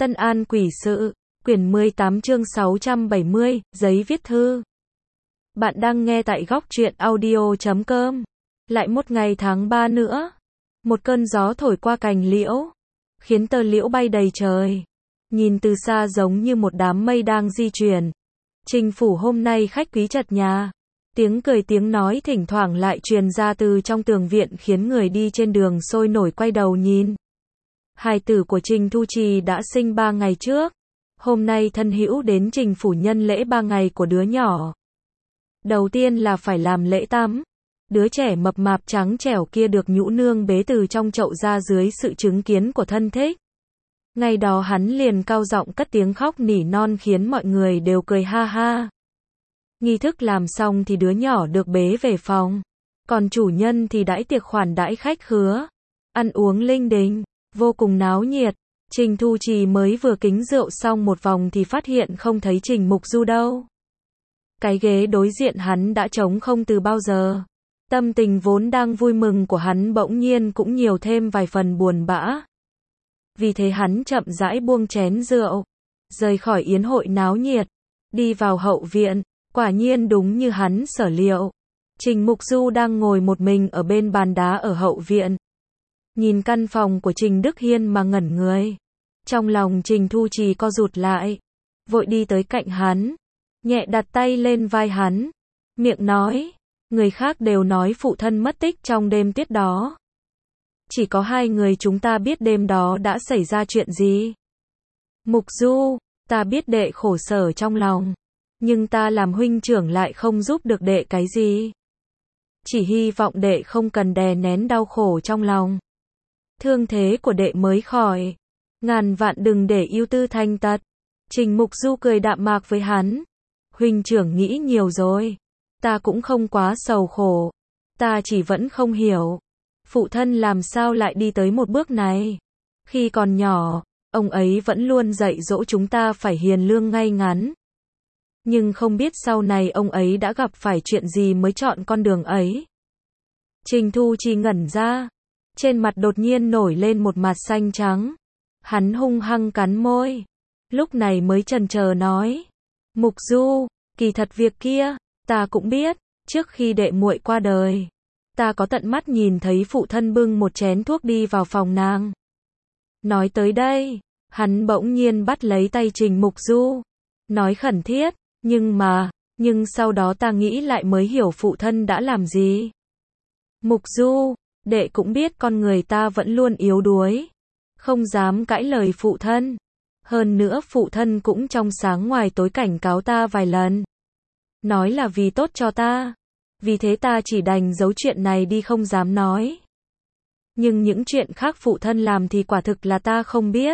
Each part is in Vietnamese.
Tân An Quỷ Sự, quyển 18 chương 670, giấy viết thư. Bạn đang nghe tại góc truyện audio.com. Lại một ngày tháng 3 nữa. Một cơn gió thổi qua cành liễu, khiến tơ liễu bay đầy trời. Nhìn từ xa giống như một đám mây đang di chuyển. Trình phủ hôm nay khách quý chật nhà. Tiếng cười tiếng nói thỉnh thoảng lại truyền ra từ trong tường viện khiến người đi trên đường sôi nổi quay đầu nhìn. Hài tử của Trình Thu Trì đã sinh 3 ngày trước. Hôm nay thân hữu đến Trình phủ nhân lễ 3 ngày của đứa nhỏ. Đầu tiên là phải làm lễ tắm. Đứa trẻ mập mạp trắng trẻo kia được nhũ nương bế từ trong chậu ra dưới sự chứng kiến của thân thích. Ngày đó hắn liền cao giọng cất tiếng khóc nỉ non khiến mọi người đều cười ha ha. Nghi thức làm xong thì đứa nhỏ được bế về phòng. Còn chủ nhân thì đãi tiệc khoản đãi khách khứa. Ăn uống linh đình, vô cùng náo nhiệt. Trình Thu Trì mới vừa kính rượu xong một vòng thì phát hiện không thấy Trình Mục Du đâu. Cái ghế đối diện hắn đã trống không từ bao giờ. Tâm tình vốn đang vui mừng của hắn bỗng nhiên cũng nhiều thêm vài phần buồn bã. Vì thế hắn chậm rãi buông chén rượu, rời khỏi yến hội náo nhiệt, đi vào hậu viện. Quả nhiên đúng như hắn sở liệu. Trình Mục Du đang ngồi một mình ở bên bàn đá ở hậu viện. Nhìn căn phòng của Trình Đức Hiên mà ngẩn người. Trong lòng Trình Thu Trì co rụt lại. Vội đi tới cạnh hắn. Nhẹ đặt tay lên vai hắn. Miệng nói. Người khác đều nói phụ thân mất tích trong đêm tuyết đó. Chỉ có hai người chúng ta biết đêm đó đã xảy ra chuyện gì. Mục Du, ta biết đệ khổ sở trong lòng. Nhưng ta làm huynh trưởng lại không giúp được đệ cái gì. Chỉ hy vọng đệ không cần đè nén đau khổ trong lòng. Thương thế của đệ mới khỏi. Ngàn vạn đừng để ưu tư thành tật. Trình Mục Du cười đạm mạc với hắn. Huynh trưởng nghĩ nhiều rồi. Ta cũng không quá sầu khổ. Ta chỉ vẫn không hiểu. Phụ thân làm sao lại đi tới một bước này. Khi còn nhỏ, ông ấy vẫn luôn dạy dỗ chúng ta phải hiền lương ngay ngắn. Nhưng không biết sau này ông ấy đã gặp phải chuyện gì mới chọn con đường ấy. Trình Thu Trì ngẩn ra. Trên mặt đột nhiên nổi lên một mặt xanh trắng. Hắn hung hăng cắn môi. Lúc này mới chần chờ nói. Mục Du, kỳ thật việc kia, ta cũng biết. Trước khi đệ muội qua đời, ta có tận mắt nhìn thấy phụ thân bưng một chén thuốc đi vào phòng nàng. Nói tới đây, hắn bỗng nhiên bắt lấy tay Trình Mục Du. Nói khẩn thiết. Nhưng sau đó ta nghĩ lại mới hiểu phụ thân đã làm gì. Mục Du, đệ cũng biết con người ta vẫn luôn yếu đuối. Không dám cãi lời phụ thân. Hơn nữa phụ thân cũng trong sáng ngoài tối cảnh cáo ta vài lần. Nói là vì tốt cho ta. Vì thế ta chỉ đành giấu chuyện này đi không dám nói. Nhưng những chuyện khác phụ thân làm thì quả thực là ta không biết.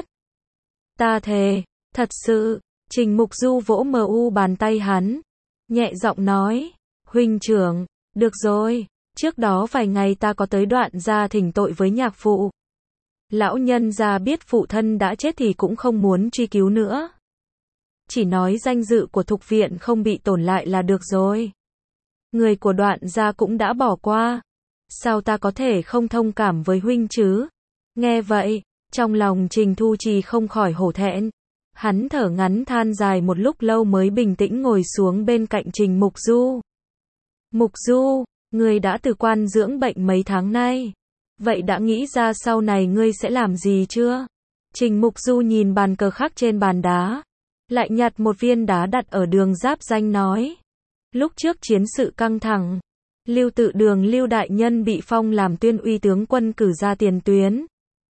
Ta thề, thật sự. Trình Mục Du vỗ bàn tay hắn. Nhẹ giọng nói. Huynh trưởng, được rồi. Trước đó vài ngày ta có tới Đoạn gia thỉnh tội với nhạc phụ. Lão nhân gia biết phụ thân đã chết thì cũng không muốn truy cứu nữa. Chỉ nói danh dự của Thục viện không bị tổn lại là được rồi. Người của Đoạn gia cũng đã bỏ qua. Sao ta có thể không thông cảm với huynh chứ? Nghe vậy, trong lòng Trình Thu Trì không khỏi hổ thẹn. Hắn thở ngắn than dài một lúc lâu mới bình tĩnh ngồi xuống bên cạnh Trình Mục Du. Mục Du, ngươi đã từ quan dưỡng bệnh mấy tháng nay. Vậy đã nghĩ ra sau này ngươi sẽ làm gì chưa? Trình Mục Du nhìn bàn cờ khắc trên bàn đá. Lại nhặt một viên đá đặt ở đường giáp danh nói. Lúc trước chiến sự căng thẳng. Lưu Tự Đường Lưu đại nhân bị phong làm tuyên uy tướng quân cử ra tiền tuyến.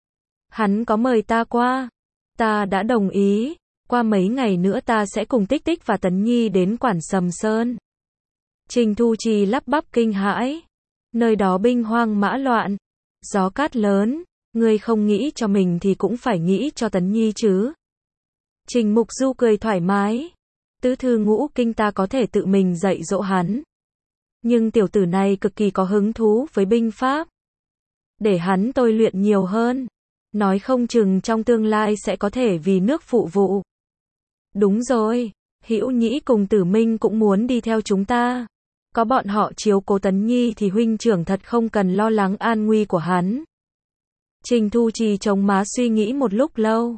Hắn có mời ta qua. Ta đã đồng ý. Qua mấy ngày nữa ta sẽ cùng Tích Tích và Tấn Nhi đến Quản Sầm Sơn. Trình Thu Trì lắp bắp kinh hãi. Nơi đó binh hoang mã loạn. Gió cát lớn. Ngươi không nghĩ cho mình thì cũng phải nghĩ cho Tấn Nhi chứ. Trình Mục Du cười thoải mái. Tứ thư ngũ kinh ta có thể tự mình dạy dỗ hắn. Nhưng tiểu tử này cực kỳ có hứng thú với binh pháp. Để hắn tôi luyện nhiều hơn. Nói không chừng trong tương lai sẽ có thể vì nước phụ vụ. Đúng rồi, Hữu Nhĩ cùng Tử Minh cũng muốn đi theo chúng ta. Có bọn họ chiếu cố Tấn Nhi thì huynh trưởng thật không cần lo lắng an nguy của hắn. Trình Thu Trì chống má suy nghĩ một lúc lâu.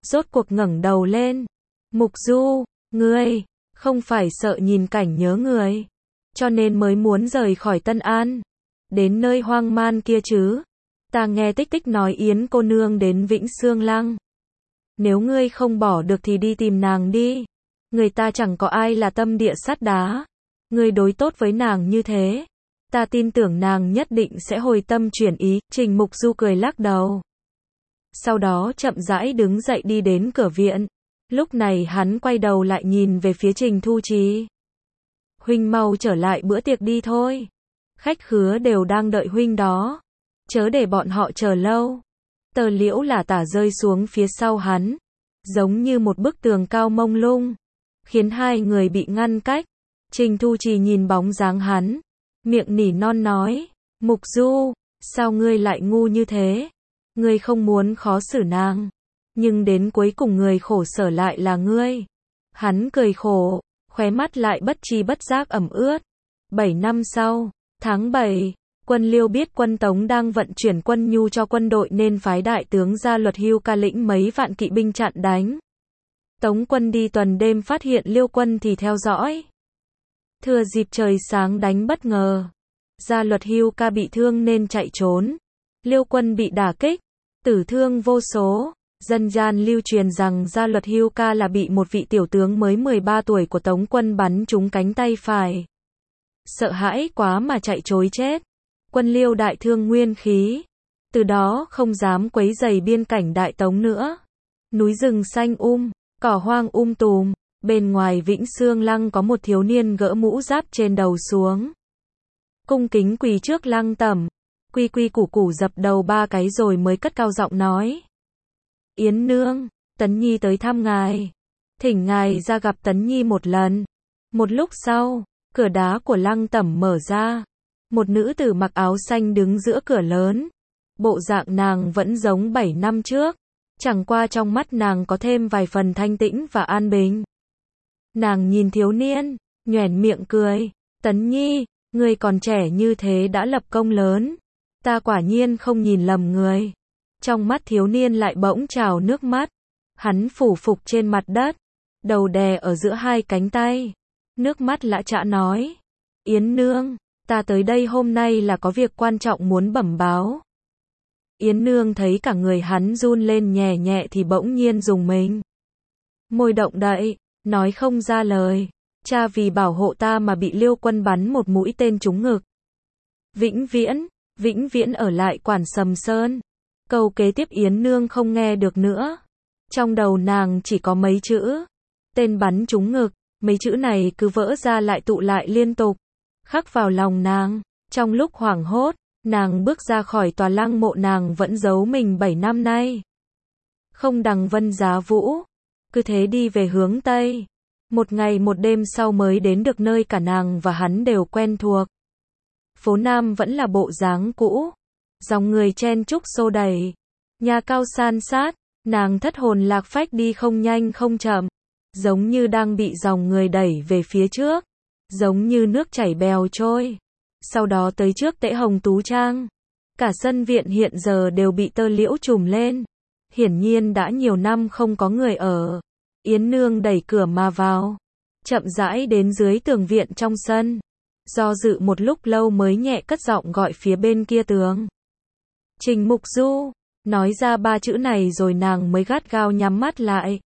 rốt cuộc ngẩng đầu lên. Mục Du, ngươi, không phải sợ nhìn cảnh nhớ người, cho nên mới muốn rời khỏi Tân An, đến nơi hoang man kia chứ. Ta nghe Tích Tích nói Yến cô nương đến Vĩnh Xương Lăng. Nếu ngươi không bỏ được thì đi tìm nàng đi. Người ta chẳng có ai là tâm địa sắt đá. Ngươi đối tốt với nàng như thế, ta tin tưởng nàng nhất định sẽ hồi tâm chuyển ý. Trình Mục Du cười lắc đầu. Sau đó chậm rãi đứng dậy đi đến cửa viện. Lúc này hắn quay đầu lại nhìn về phía Trình Thu Trì. Huynh mau trở lại bữa tiệc đi thôi. Khách khứa đều đang đợi huynh đó. Chớ để bọn họ chờ lâu. Tờ Liễu là tả rơi xuống phía sau hắn, giống như một bức tường cao mông lung, khiến hai người bị ngăn cách. Trình Thu Trì nhìn bóng dáng hắn, miệng nỉ non nói, Mục Du, sao ngươi lại ngu như thế? Ngươi không muốn khó xử nàng, nhưng đến cuối cùng người khổ sở lại là ngươi. Hắn cười khổ, khóe mắt lại bất tri bất giác ẩm ướt. 7 năm sau, tháng 7, quân Liêu biết quân Tống đang vận chuyển quân nhu cho quân đội nên phái đại tướng Gia Luật Hưu Ca lĩnh mấy vạn kỵ binh chặn đánh. Tống quân đi tuần đêm phát hiện Liêu quân thì theo dõi. Thừa dịp trời sáng đánh bất ngờ. Gia Luật Hưu Ca bị thương nên chạy trốn. Liêu quân bị đả kích, tử thương vô số. Dân gian lưu truyền rằng Gia Luật Hưu Ca là bị một vị tiểu tướng mới 13 tuổi của Tống quân bắn trúng cánh tay phải. Sợ hãi quá mà chạy trối chết. Quân Liêu đại thương nguyên khí. Từ đó không dám quấy rầy biên cảnh Đại Tống nữa. Núi rừng xanh cỏ hoang tùm. Bên ngoài Vĩnh Xương Lăng có một thiếu niên gỡ mũ giáp trên đầu xuống. Cung kính quỳ trước Lăng Tẩm. Quy quy củ củ dập đầu 3 cái rồi mới cất cao giọng nói. Yến nương, Tấn Nhi tới thăm ngài. Thỉnh ngài ra gặp Tấn Nhi một lần. Một lúc sau, cửa đá của Lăng Tẩm mở ra. Một nữ tử mặc áo xanh đứng giữa cửa lớn. Bộ dạng nàng vẫn giống 7 năm trước. Chẳng qua trong mắt nàng có thêm vài phần thanh tĩnh và an bình. Nàng nhìn thiếu niên, nhoẻn miệng cười. Tấn Nhi, ngươi còn trẻ như thế đã lập công lớn. Ta quả nhiên không nhìn lầm người. Trong mắt thiếu niên lại bỗng trào nước mắt. Hắn phủ phục trên mặt đất, đầu đè ở giữa hai cánh tay. Nước mắt lã chã nói. Yến nương, ta tới đây hôm nay là có việc quan trọng muốn bẩm báo. Yến nương thấy cả người hắn run lên nhẹ nhẹ thì bỗng nhiên rùng mình. Môi động đậy, nói không ra lời. Cha vì bảo hộ ta mà bị Liêu quân bắn một mũi tên trúng ngực. Vĩnh viễn ở lại Quản Sầm Sơn. Câu kế tiếp Yến nương không nghe được nữa. Trong đầu nàng chỉ có mấy chữ. Tên bắn trúng ngực, mấy chữ này cứ vỡ ra lại tụ lại liên tục. Khắc vào lòng nàng. Trong lúc hoảng hốt, nàng bước ra khỏi tòa lăng mộ nàng vẫn giấu mình 7 năm nay. Không đằng Vân Giá Vũ. Cứ thế đi về hướng Tây. Một ngày một đêm sau mới đến được nơi cả nàng và hắn đều quen thuộc. Phố Nam vẫn là bộ dáng cũ. Dòng người chen chúc xô đẩy. Nhà cao san sát. Nàng thất hồn lạc phách đi không nhanh không chậm. Giống như đang bị dòng người đẩy về phía trước. Giống như nước chảy bèo trôi. Sau đó tới trước Tễ Hồng Tú Trang. Cả sân viện hiện giờ đều bị tơ liễu trùm lên. Hiển nhiên đã nhiều năm không có người ở. Yến nương đẩy cửa mà vào. Chậm rãi đến dưới tường viện trong sân. Do dự một lúc lâu mới nhẹ cất giọng gọi phía bên kia tường. Trình Mục Du. Nói ra 3 chữ này rồi nàng mới gắt gao nhắm mắt lại.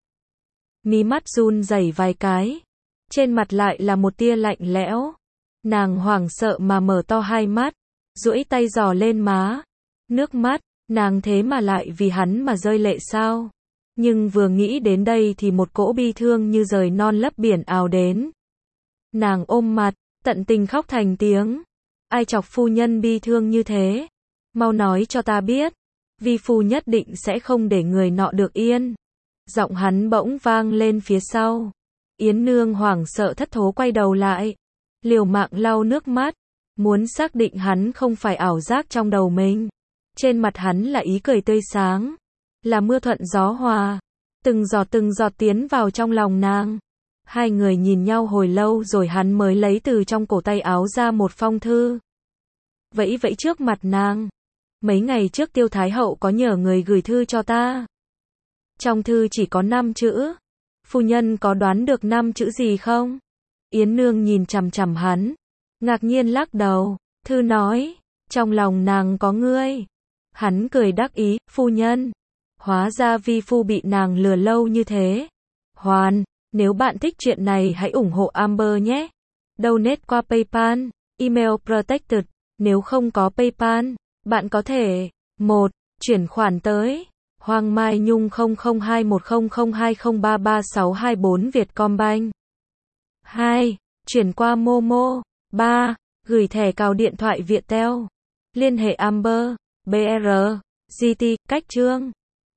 Mí mắt run rẩy vài cái. Trên mặt lại là một tia lạnh lẽo. Nàng hoảng sợ mà mở to hai mắt. Duỗi tay giò lên má. Nước mắt, nàng thế mà lại vì hắn mà rơi lệ sao? Nhưng vừa nghĩ đến đây thì một cỗ bi thương như rời non lấp biển ào đến. Nàng ôm mặt, tận tình khóc thành tiếng. Ai chọc phu nhân bi thương như thế? Mau nói cho ta biết. Vi phu nhất định sẽ không để người nọ được yên. Giọng hắn bỗng vang lên phía sau. Yến nương hoảng sợ thất thố quay đầu lại. Liều mạng lau nước mắt. Muốn xác định hắn không phải ảo giác trong đầu mình. Trên mặt hắn là ý cười tươi sáng. Là mưa thuận gió hòa. Từng giọt tiến vào trong lòng nàng. Hai người nhìn nhau hồi lâu rồi hắn mới lấy từ trong cổ tay áo ra một phong thư. Vẫy vẫy trước mặt nàng. Mấy ngày trước Tiêu Thái Hậu có nhờ người gửi thư cho ta. Trong thư chỉ có 5 chữ. Phu nhân có đoán được 5 chữ gì không? Yến Nương nhìn chằm chằm hắn, ngạc nhiên lắc đầu. Thư nói, trong lòng nàng có ngươi. Hắn cười đắc ý, phu nhân. Hóa ra vi phu bị nàng lừa lâu như thế. Hoàn, nếu bạn thích chuyện này hãy ủng hộ Amber nhé. Donate qua PayPal, email protected. Nếu không có PayPal, bạn có thể 1. Chuyển khoản tới Hoàng Mai Nhung 00210020333624 Vietcombank. 2. Chuyển qua Momo. 3. Gửi thẻ cào điện thoại Viettel. Liên hệ Amber, BR, GT, cách chương.